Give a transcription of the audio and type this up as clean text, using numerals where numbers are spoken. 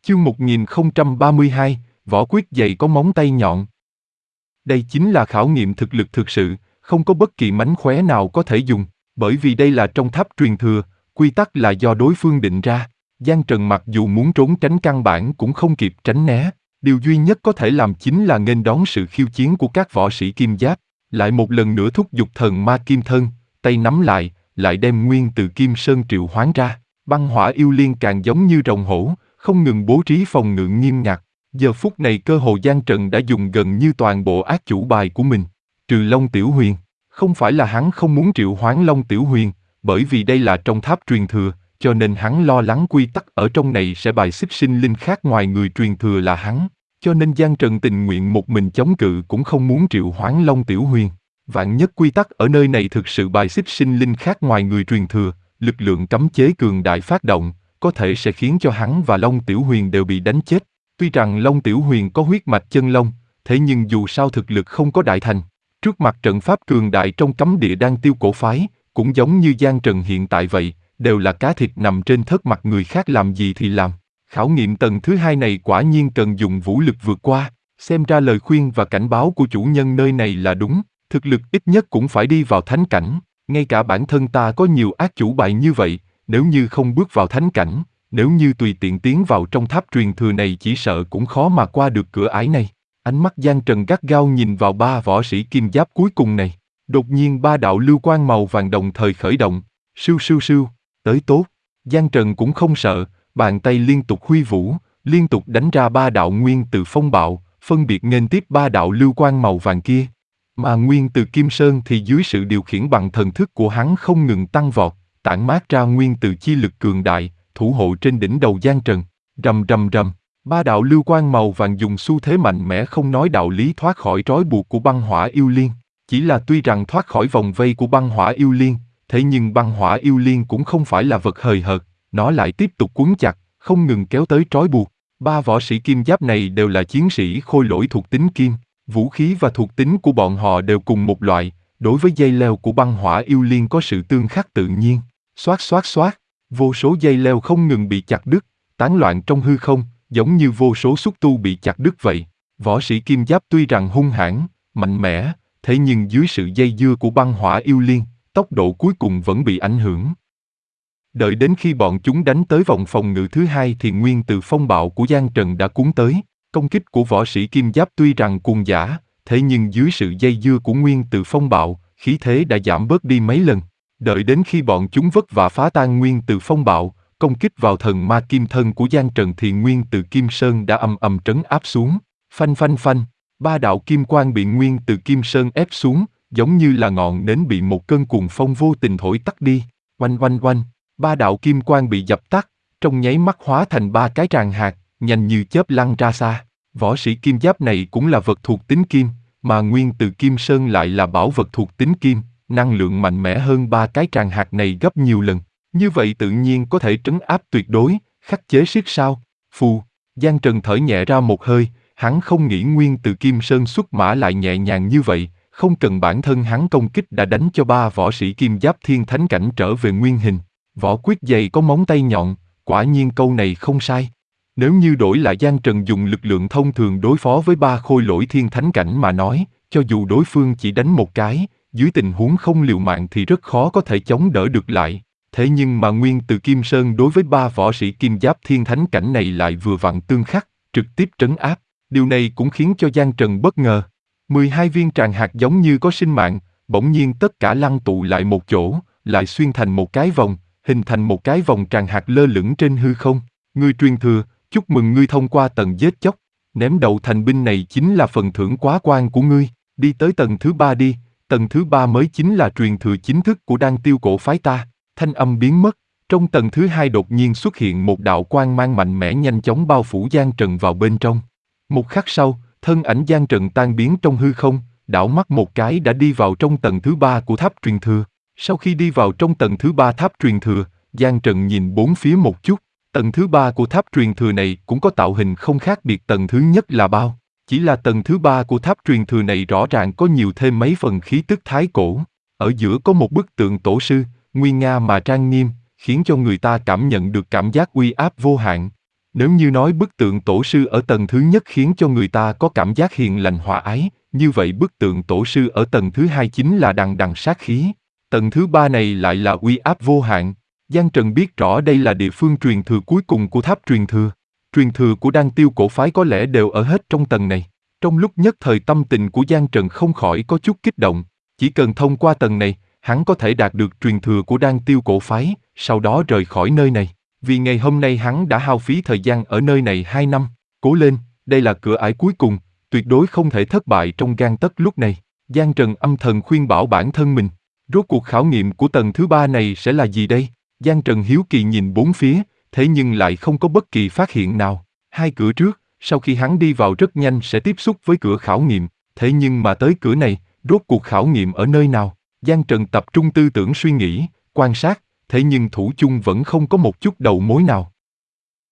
Chương 1032, võ quyết dày có móng tay nhọn. Đây chính là khảo nghiệm thực lực thực sự, không có bất kỳ mánh khóe nào có thể dùng, bởi vì đây là trong tháp truyền thừa, quy tắc là do đối phương định ra. Giang Trần mặc dù muốn trốn tránh căn bản cũng không kịp tránh né, điều duy nhất có thể làm chính là nghênh đón sự khiêu chiến của các võ sĩ kim giáp, lại một lần nữa thúc giục thần ma kim thân, tay nắm lại đem nguyên từ Kim Sơn triệu hoán ra. Băng hỏa yêu liên càng giống như rồng hổ, không ngừng bố trí phòng ngự nghiêm ngặt. Giờ phút này cơ hồ Giang Trần đã dùng gần như toàn bộ ác chủ bài của mình, trừ Long Tiểu Huyền. Không phải là hắn không muốn triệu hoán Long Tiểu Huyền, bởi vì đây là trong tháp truyền thừa, cho nên hắn lo lắng quy tắc ở trong này sẽ bài xích sinh linh khác ngoài người truyền thừa là hắn. Cho nên Giang Trần tình nguyện một mình chống cự cũng không muốn triệu hoán Long Tiểu Huyền. Vạn nhất quy tắc ở nơi này thực sự bài xích sinh linh khác ngoài người truyền thừa, lực lượng cấm chế cường đại phát động, có thể sẽ khiến cho hắn và Long Tiểu Huyền đều bị đánh chết. Tuy rằng Long Tiểu Huyền có huyết mạch chân long, thế nhưng dù sao thực lực không có đại thành. Trước mặt trận pháp cường đại trong cấm địa Đan Tiêu cổ phái, cũng giống như Giang Trần hiện tại vậy, đều là cá thịt nằm trên thớt mặt người khác làm gì thì làm. Khảo nghiệm tầng thứ hai này quả nhiên cần dùng vũ lực vượt qua, xem ra lời khuyên và cảnh báo của chủ nhân nơi này là đúng, thực lực ít nhất cũng phải đi vào thánh cảnh, ngay cả bản thân ta có nhiều ác chủ bài như vậy, nếu như không bước vào thánh cảnh, nếu như tùy tiện tiến vào trong tháp truyền thừa này chỉ sợ cũng khó mà qua được cửa ải này. Ánh mắt Giang Trần gắt gao nhìn vào ba võ sĩ kim giáp cuối cùng này. Đột nhiên ba đạo lưu quang màu vàng đồng thời khởi động. Sưu sưu sưu, tới tốt. Giang Trần cũng không sợ, bàn tay liên tục huy vũ, liên tục đánh ra ba đạo nguyên từ phong bạo, phân biệt nghênh tiếp ba đạo lưu quang màu vàng kia. Mà nguyên từ Kim Sơn thì dưới sự điều khiển bằng thần thức của hắn không ngừng tăng vọt, tản mát ra nguyên từ chi lực cường đại, thủ hộ trên đỉnh đầu Giang Trần. Rầm rầm rầm, ba đạo lưu quang màu vàng dùng xu thế mạnh mẽ không nói đạo lý thoát khỏi trói buộc của băng hỏa yêu liên. Chỉ là tuy rằng thoát khỏi vòng vây của băng hỏa yêu liên, thế nhưng băng hỏa yêu liên cũng không phải là vật hời hợt, nó lại tiếp tục quấn chặt, không ngừng kéo tới trói buộc. Ba võ sĩ kim giáp này đều là chiến sĩ khôi lỗi thuộc tính kim, vũ khí và thuộc tính của bọn họ đều cùng một loại, đối với dây leo của băng hỏa yêu liên có sự tương khắc tự nhiên. Xoát xoát xoát, vô số dây leo không ngừng bị chặt đứt, tán loạn trong hư không, giống như vô số xúc tu bị chặt đứt vậy. Võ sĩ kim giáp tuy rằng hung hãn, mạnh mẽ, thế nhưng dưới sự dây dưa của băng hỏa yêu liên, tốc độ cuối cùng vẫn bị ảnh hưởng. Đợi đến khi bọn chúng đánh tới vòng phòng ngự thứ hai thì nguyên từ phong bạo của Giang Trần đã cuốn tới. Công kích của võ sĩ kim giáp tuy rằng cuồng dã, thế nhưng dưới sự dây dưa của nguyên từ phong bạo, khí thế đã giảm bớt đi mấy lần. Đợi đến khi bọn chúng vất vả phá tan nguyên từ phong bạo, công kích vào thần ma kim thân của Giang Trần thì nguyên từ Kim Sơn đã ầm ầm trấn áp xuống. Phanh phanh phanh, ba đạo kim quang bị nguyên từ Kim Sơn ép xuống, giống như là ngọn nến bị một cơn cuồng phong vô tình thổi tắt đi. Oanh oanh oanh, ba đạo kim quang bị dập tắt, trong nháy mắt hóa thành ba cái tràng hạt, nhanh như chớp lăn ra xa. Võ sĩ kim giáp này cũng là vật thuộc tính kim, mà nguyên từ Kim Sơn lại là bảo vật thuộc tính kim, năng lượng mạnh mẽ hơn ba cái tràng hạt này gấp nhiều lần. Như vậy tự nhiên có thể trấn áp tuyệt đối, khắc chế siết sao. Phù, Giang Trần thở nhẹ ra một hơi, hắn không nghĩ nguyên từ Kim Sơn xuất mã lại nhẹ nhàng như vậy, không cần bản thân hắn công kích đã đánh cho ba võ sĩ kim giáp thiên thánh cảnh trở về nguyên hình. Võ quyết dày có móng tay nhọn, quả nhiên câu này không sai. Nếu như đổi lại Giang Trần dùng lực lượng thông thường đối phó với ba khôi lỗi thiên thánh cảnh mà nói, cho dù đối phương chỉ đánh một cái, dưới tình huống không liều mạng thì rất khó có thể chống đỡ được lại. Thế nhưng mà nguyên từ Kim Sơn đối với ba võ sĩ kim giáp thiên thánh cảnh này lại vừa vặn tương khắc, trực tiếp trấn áp. Điều này cũng khiến cho Giang Trần bất ngờ. 12 viên tràng hạt giống như có sinh mạng, bỗng nhiên tất cả lăn tụ lại một chỗ, lại xuyên thành một cái vòng, hình thành một cái vòng tràng hạt lơ lửng trên hư không. Ngươi truyền thừa, chúc mừng ngươi thông qua tầng giết chóc. Ném đầu thành binh này chính là phần thưởng quá quan của ngươi. Đi tới tầng thứ 3 đi, tầng thứ 3 mới chính là truyền thừa chính thức của Đan Tiêu cổ phái ta. Thanh âm biến mất, trong tầng thứ 2 đột nhiên xuất hiện một đạo quang mang mạnh mẽ nhanh chóng bao phủ Giang Trần vào bên trong. Một khắc sau, thân ảnh Giang Trần tan biến trong hư không, đảo mắt một cái đã đi vào trong tầng thứ 3 của tháp truyền thừa. Sau khi đi vào trong tầng thứ 3 tháp truyền thừa, Giang Trần nhìn bốn phía một chút. Tầng thứ 3 của tháp truyền thừa này cũng có tạo hình không khác biệt tầng thứ nhất là bao. Chỉ là tầng thứ 3 của tháp truyền thừa này rõ ràng có nhiều thêm mấy phần khí tức thái cổ. Ở giữa có một bức tượng tổ sư, nguy nga mà trang nghiêm, khiến cho người ta cảm nhận được cảm giác uy áp vô hạn. Nếu như nói bức tượng tổ sư ở tầng thứ nhất khiến cho người ta có cảm giác hiền lành hòa ái, như vậy bức tượng tổ sư ở tầng thứ hai chính là đằng đằng sát khí. Tầng thứ ba này lại là uy áp vô hạn. Giang Trần biết rõ đây là địa phương truyền thừa cuối cùng của tháp truyền thừa. Truyền thừa của Đan Tiêu cổ phái có lẽ đều ở hết trong tầng này. Trong lúc nhất thời tâm tình của Giang Trần không khỏi có chút kích động. Chỉ cần thông qua tầng này, hắn có thể đạt được truyền thừa của Đan Tiêu cổ phái, sau đó rời khỏi nơi này. Vì ngày hôm nay hắn đã hao phí thời gian ở nơi này 2 năm. Cố lên, đây là cửa ải cuối cùng, tuyệt đối không thể thất bại trong gang tấc lúc này. Giang Trần âm thầm khuyên bảo bản thân mình. Rốt cuộc khảo nghiệm của tầng thứ ba này sẽ là gì đây? Giang Trần hiếu kỳ nhìn bốn phía, thế nhưng lại không có bất kỳ phát hiện nào. Hai cửa trước, sau khi hắn đi vào rất nhanh sẽ tiếp xúc với cửa khảo nghiệm, thế nhưng mà tới cửa này, rốt cuộc khảo nghiệm ở nơi nào? Giang Trần tập trung tư tưởng suy nghĩ, quan sát, thế nhưng thủ chung vẫn không có một chút đầu mối nào.